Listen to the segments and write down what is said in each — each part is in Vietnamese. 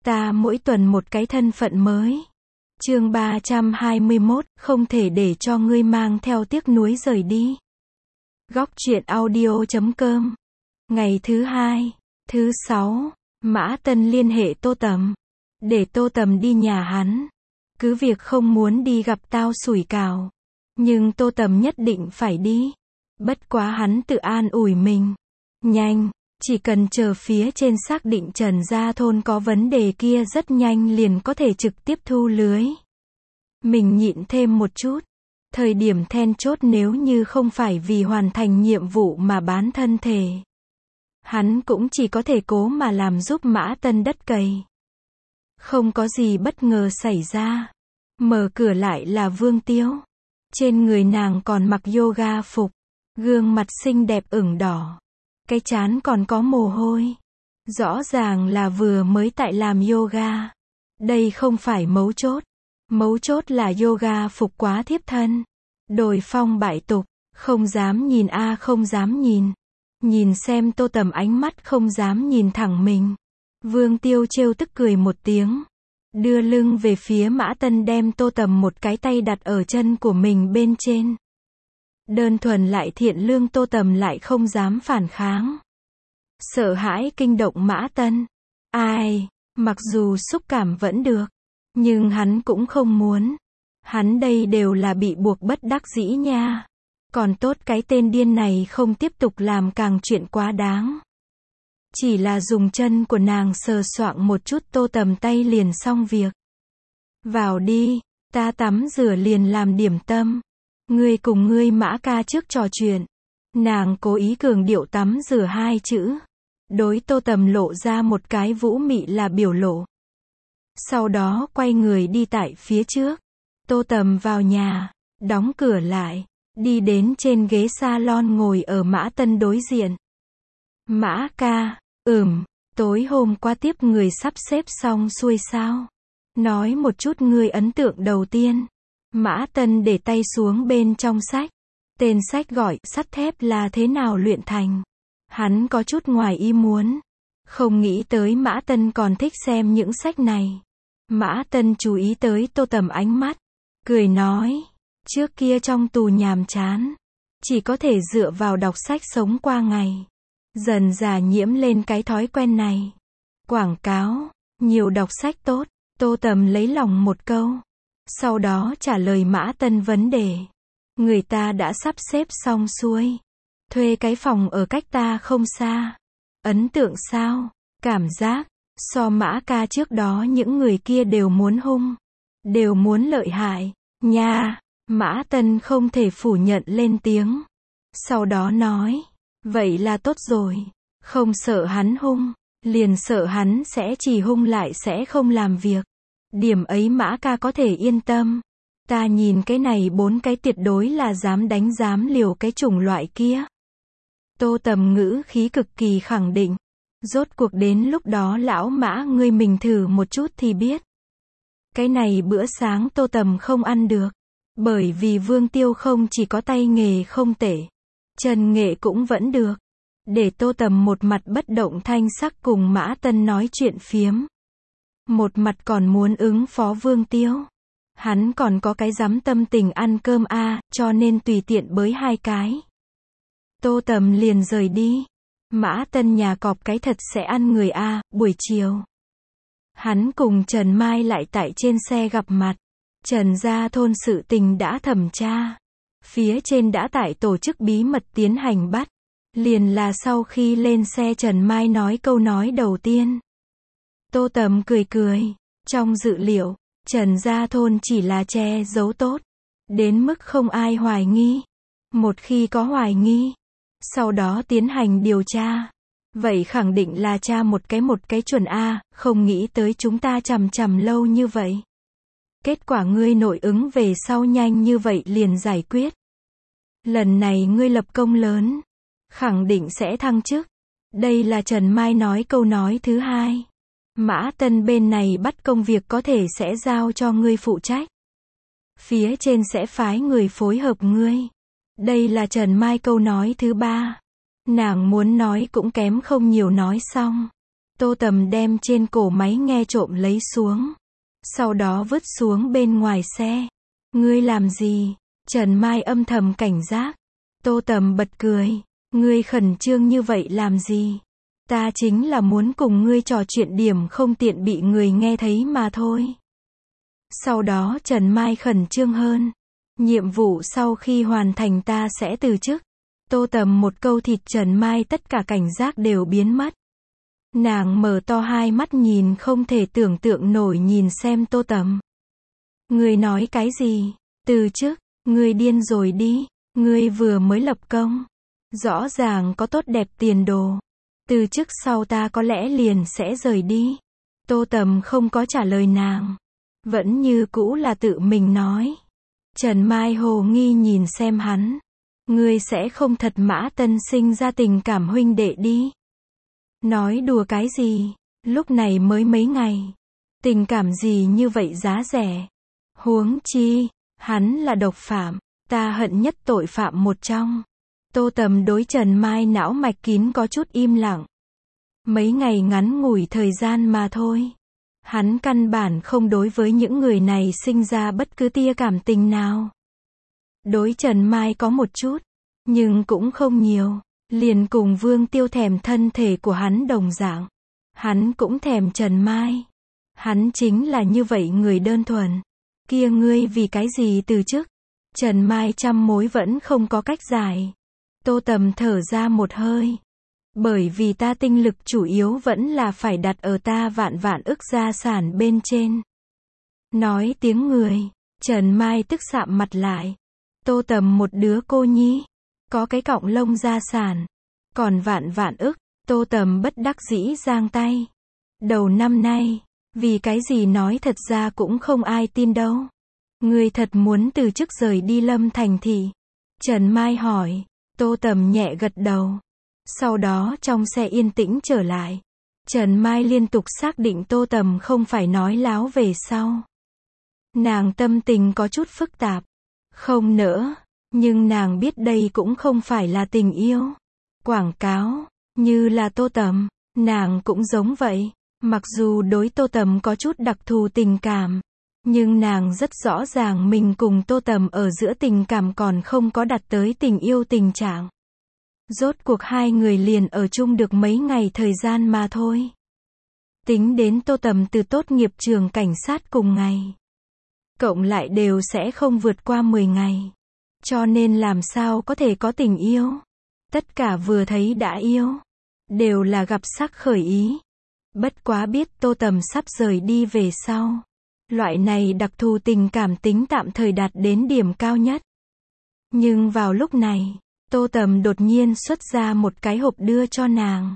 Ta mỗi tuần một cái thân phận mới. Chương 321, không thể để cho ngươi mang theo tiếc nuối rời đi. Góc truyện audio.com. Ngày thứ 2, thứ 6, Mã Tân liên hệ Tô Tầm. Để Tô Tầm đi nhà hắn. Cứ việc không muốn đi gặp tao sủi cảo. Nhưng Tô Tầm nhất định phải đi. Bất quá hắn tự an ủi mình. Nhanh, chỉ cần chờ phía trên xác định Trần Gia Thôn có vấn đề kia rất nhanh liền có thể trực tiếp thu lưới. Mình nhịn thêm một chút. Thời điểm then chốt nếu như không phải vì hoàn thành nhiệm vụ mà bán thân thể. Hắn cũng chỉ có thể cố mà làm giúp Mã Tân đất cày. Không có gì bất ngờ xảy ra. Mở cửa lại là Vương Tiêu. Trên người nàng còn mặc yoga phục. Gương mặt xinh đẹp ửng đỏ. Cái trán còn có mồ hôi. Rõ ràng là vừa mới tại làm yoga. Đây không phải mấu chốt. Mấu chốt là yoga phục quá thiếp thân. Đồi phong bại tục. Không dám nhìn không dám nhìn. Nhìn xem Tô Tầm ánh mắt không dám nhìn thẳng mình. Vương Tiêu trêu tức cười một tiếng. Đưa lưng về phía Mã Tân đem Tô Tầm một cái tay đặt ở chân của mình bên trên. Đơn thuần lại thiện lương Tô Tầm lại không dám phản kháng. Sợ hãi kinh động Mã Tân. Mặc dù xúc cảm vẫn được. Nhưng hắn cũng không muốn. Hắn đây đều là bị buộc bất đắc dĩ nha. Còn tốt cái tên điên này không tiếp tục làm càng chuyện quá đáng. Chỉ là dùng chân của nàng sờ soạng một chút Tô Tầm tay liền xong việc. Vào đi, ta tắm rửa liền làm điểm tâm. Ngươi cùng ngươi Mã ca trước trò chuyện. Nàng cố ý cường điệu tắm rửa hai chữ. Đối Tô Tầm lộ ra một cái vũ mị là biểu lộ. Sau đó quay người đi tại phía trước. Tô Tầm vào nhà, đóng cửa lại, đi đến trên ghế salon ngồi ở Mã Tân đối diện. Mã ca, tối hôm qua tiếp người sắp xếp xong xuôi sao? Nói một chút ngươi ấn tượng đầu tiên. Mã Tân để tay xuống bên trong sách. Tên sách gọi Sắt thép là thế nào luyện thành. Hắn có chút ngoài ý muốn. Không nghĩ tới Mã Tân còn thích xem những sách này. Mã Tân chú ý tới Tô Tầm ánh mắt. Cười nói. Trước kia trong tù nhàm chán. Chỉ có thể dựa vào đọc sách sống qua ngày. Dần dà nhiễm lên cái thói quen này. Quảng cáo. Nhiều đọc sách tốt. Tô Tầm lấy lòng một câu. Sau đó trả lời Mã Tân vấn đề. Người ta đã sắp xếp xong xuôi. Thuê cái phòng ở cách ta không xa. Ấn tượng sao? Cảm giác. So Mã ca trước đó những người kia đều muốn hung. Đều muốn lợi hại. Nha. Mã Tân không thể phủ nhận lên tiếng. Sau đó nói. Vậy là tốt rồi. Không sợ hắn hung. Liền sợ hắn sẽ chỉ hung lại sẽ không làm việc. Điểm ấy Mã ca có thể yên tâm. Ta nhìn cái này 4 cái tuyệt đối là dám đánh dám liều cái chủng loại kia. Tô Tầm ngữ khí cực kỳ khẳng định. Rốt cuộc đến lúc đó lão Mã ngươi mình thử một chút thì biết. Cái này bữa sáng Tô Tầm không ăn được. Bởi vì Vương Tiêu không chỉ có tay nghề không tệ. Chân nghệ cũng vẫn được. Để Tô Tầm một mặt bất động thanh sắc cùng Mã Tân nói chuyện phiếm. Một mặt còn muốn ứng phó Vương Tiêu. Hắn còn có cái dám tâm tình ăn cơm cho nên tùy tiện bới 2 cái. Tô Tầm liền rời đi. Mã Tân nhà cọp cái thật sẽ ăn người buổi chiều. Hắn cùng Trần Mai lại tại trên xe gặp mặt. Trần Gia Thôn sự tình đã thẩm tra. Phía trên đã tại tổ chức bí mật tiến hành bắt. Liền là sau khi lên xe Trần Mai nói câu nói đầu tiên. Tô Tầm cười cười. Trong dự liệu, Trần Gia Thôn chỉ là che giấu tốt. Đến mức không ai hoài nghi. Một khi có hoài nghi, sau đó tiến hành điều tra. Vậy khẳng định là tra một cái chuẩn không nghĩ tới chúng ta chằm lâu như vậy. Kết quả ngươi nội ứng về sau nhanh như vậy liền giải quyết. Lần này ngươi lập công lớn. Khẳng định sẽ thăng chức. Đây là Trần Mai nói câu nói thứ 2. Mã Tân bên này bắt công việc có thể sẽ giao cho ngươi phụ trách. Phía trên sẽ phái người phối hợp ngươi. Đây là Trần Mai câu nói thứ 3. Nàng muốn nói cũng kém không nhiều nói xong. Tô Tầm đem trên cổ máy nghe trộm lấy xuống. Sau đó vứt xuống bên ngoài xe. Ngươi làm gì? Trần Mai âm thầm cảnh giác. Tô Tầm bật cười. Ngươi khẩn trương như vậy làm gì? Ta chính là muốn cùng ngươi trò chuyện điểm không tiện bị người nghe thấy mà thôi. Sau đó Trần Mai khẩn trương hơn. Nhiệm vụ sau khi hoàn thành ta sẽ từ chức. Tô Tầm một câu thịt Trần Mai tất cả cảnh giác đều biến mất. Nàng mở to hai mắt nhìn không thể tưởng tượng nổi nhìn xem Tô Tầm. Ngươi nói cái gì? Từ chức? Ngươi điên rồi đi. Ngươi vừa mới lập công. Rõ ràng có tốt đẹp tiền đồ. Từ chức sau ta có lẽ liền sẽ rời đi. Tô Tầm không có trả lời nàng. Vẫn như cũ là tự mình nói. Trần Mai hồ nghi nhìn xem hắn. Ngươi sẽ không thật Mã Tân sinh ra tình cảm huynh đệ đi. Nói đùa cái gì? Lúc này mới mấy ngày. Tình cảm gì như vậy giá rẻ? Huống chi, hắn là độc phạm. Ta hận nhất tội phạm một trong. Tô Tầm đối Trần Mai não mạch kín có chút im lặng. Mấy ngày ngắn ngủi thời gian mà thôi. Hắn căn bản không đối với những người này sinh ra bất cứ tia cảm tình nào. Đối Trần Mai có một chút, nhưng cũng không nhiều. Liền cùng Vương Tiêu thèm thân thể của hắn đồng dạng. Hắn cũng thèm Trần Mai. Hắn chính là như vậy người đơn thuần. Kia ngươi vì cái gì từ chức? Trần Mai trăm mối vẫn không có cách giải. Tô Tầm thở ra một hơi. Bởi vì ta tinh lực chủ yếu vẫn là phải đặt ở ta vạn vạn ức gia sản bên trên. Nói tiếng người, Trần Mai tức sạm mặt lại. Tô Tầm một đứa cô nhi, có cái cọng lông gia sản, còn vạn vạn ức. Tô Tầm bất đắc dĩ giang tay. Đầu năm nay, vì cái gì nói thật ra cũng không ai tin đâu. Ngươi thật muốn từ chức rời đi Lâm Thành thị? Trần Mai hỏi. Tô Tầm nhẹ gật đầu. Sau đó trong xe yên tĩnh trở lại. Trần Mai liên tục xác định Tô Tầm không phải nói láo về sau. Nàng tâm tình có chút phức tạp. Không nỡ, nhưng nàng biết đây cũng không phải là tình yêu. Quảng cáo, như là Tô Tầm, nàng cũng giống vậy. Mặc dù đối Tô Tầm có chút đặc thù tình cảm, nhưng nàng rất rõ ràng mình cùng Tô Tầm ở giữa tình cảm còn không có đạt tới tình yêu tình trạng. Rốt cuộc hai người liền ở chung được mấy ngày thời gian mà thôi. Tính đến Tô Tầm từ tốt nghiệp trường cảnh sát cùng ngày, cộng lại đều sẽ không vượt qua 10 ngày. Cho nên làm sao có thể có tình yêu. Tất cả vừa thấy đã yêu. Đều là gặp sắc khởi ý. Bất quá biết Tô Tầm sắp rời đi về sau. Loại này đặc thù tình cảm tính tạm thời đạt đến điểm cao nhất. Nhưng vào lúc này, Tô Tầm đột nhiên xuất ra một cái hộp đưa cho nàng.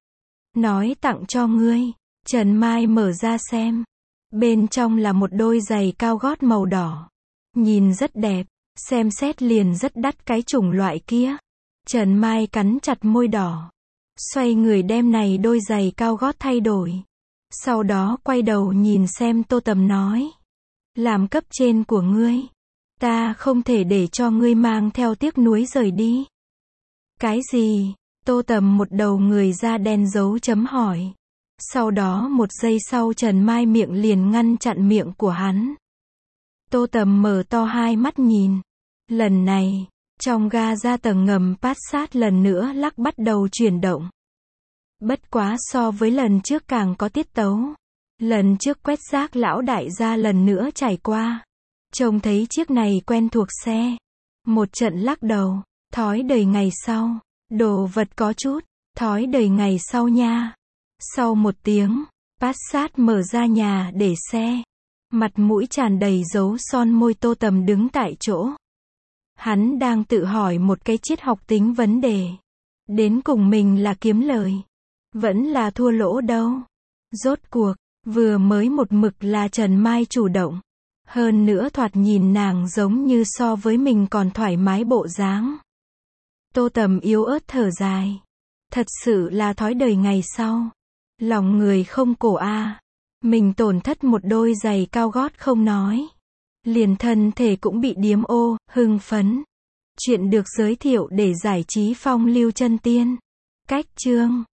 Nói tặng cho ngươi. Trần Mai mở ra xem. Bên trong là một đôi giày cao gót màu đỏ. Nhìn rất đẹp. Xem xét liền rất đắt cái chủng loại kia. Trần Mai cắn chặt môi đỏ. Xoay người đem này đôi giày cao gót thay đổi. Sau đó quay đầu nhìn xem Tô Tầm nói. Làm cấp trên của ngươi. Ta không thể để cho ngươi mang theo tiếc nuối rời đi. Cái gì? Tô Tầm một đầu người da đen dấu chấm hỏi. Sau đó một giây sau Trần Mai miệng liền ngăn chặn miệng của hắn. Tô Tầm mở to hai mắt nhìn. Lần này, trong ga ra tầng ngầm Passat lần nữa lắc bắt đầu chuyển động. Bất quá so với lần trước càng có tiết tấu. Lần trước quét rác lão đại gia lần nữa trải qua. Trông thấy chiếc này quen thuộc xe. Một trận lắc đầu. Thói đời ngày sau. Đồ vật có chút. Thói đời ngày sau nha. Sau một tiếng, Passat mở ra nhà để xe. Mặt mũi tràn đầy dấu son môi Tô Tầm đứng tại chỗ. Hắn đang tự hỏi một cái triết học tính vấn đề. Đến cùng mình là kiếm lời. Vẫn là thua lỗ đâu. Rốt cuộc, vừa mới một mực là Trần Mai chủ động. Hơn nữa thoạt nhìn nàng giống như so với mình còn thoải mái bộ dáng. Tô Tầm yếu ớt thở dài. Thật sự là thói đời ngày sau. Lòng người không cổ a. Mình tổn thất một đôi giày cao gót không nói. Liền thân thể cũng bị điếm ô, hưng phấn. Chuyện được giới thiệu để giải trí phong lưu chân tiên. Cách chương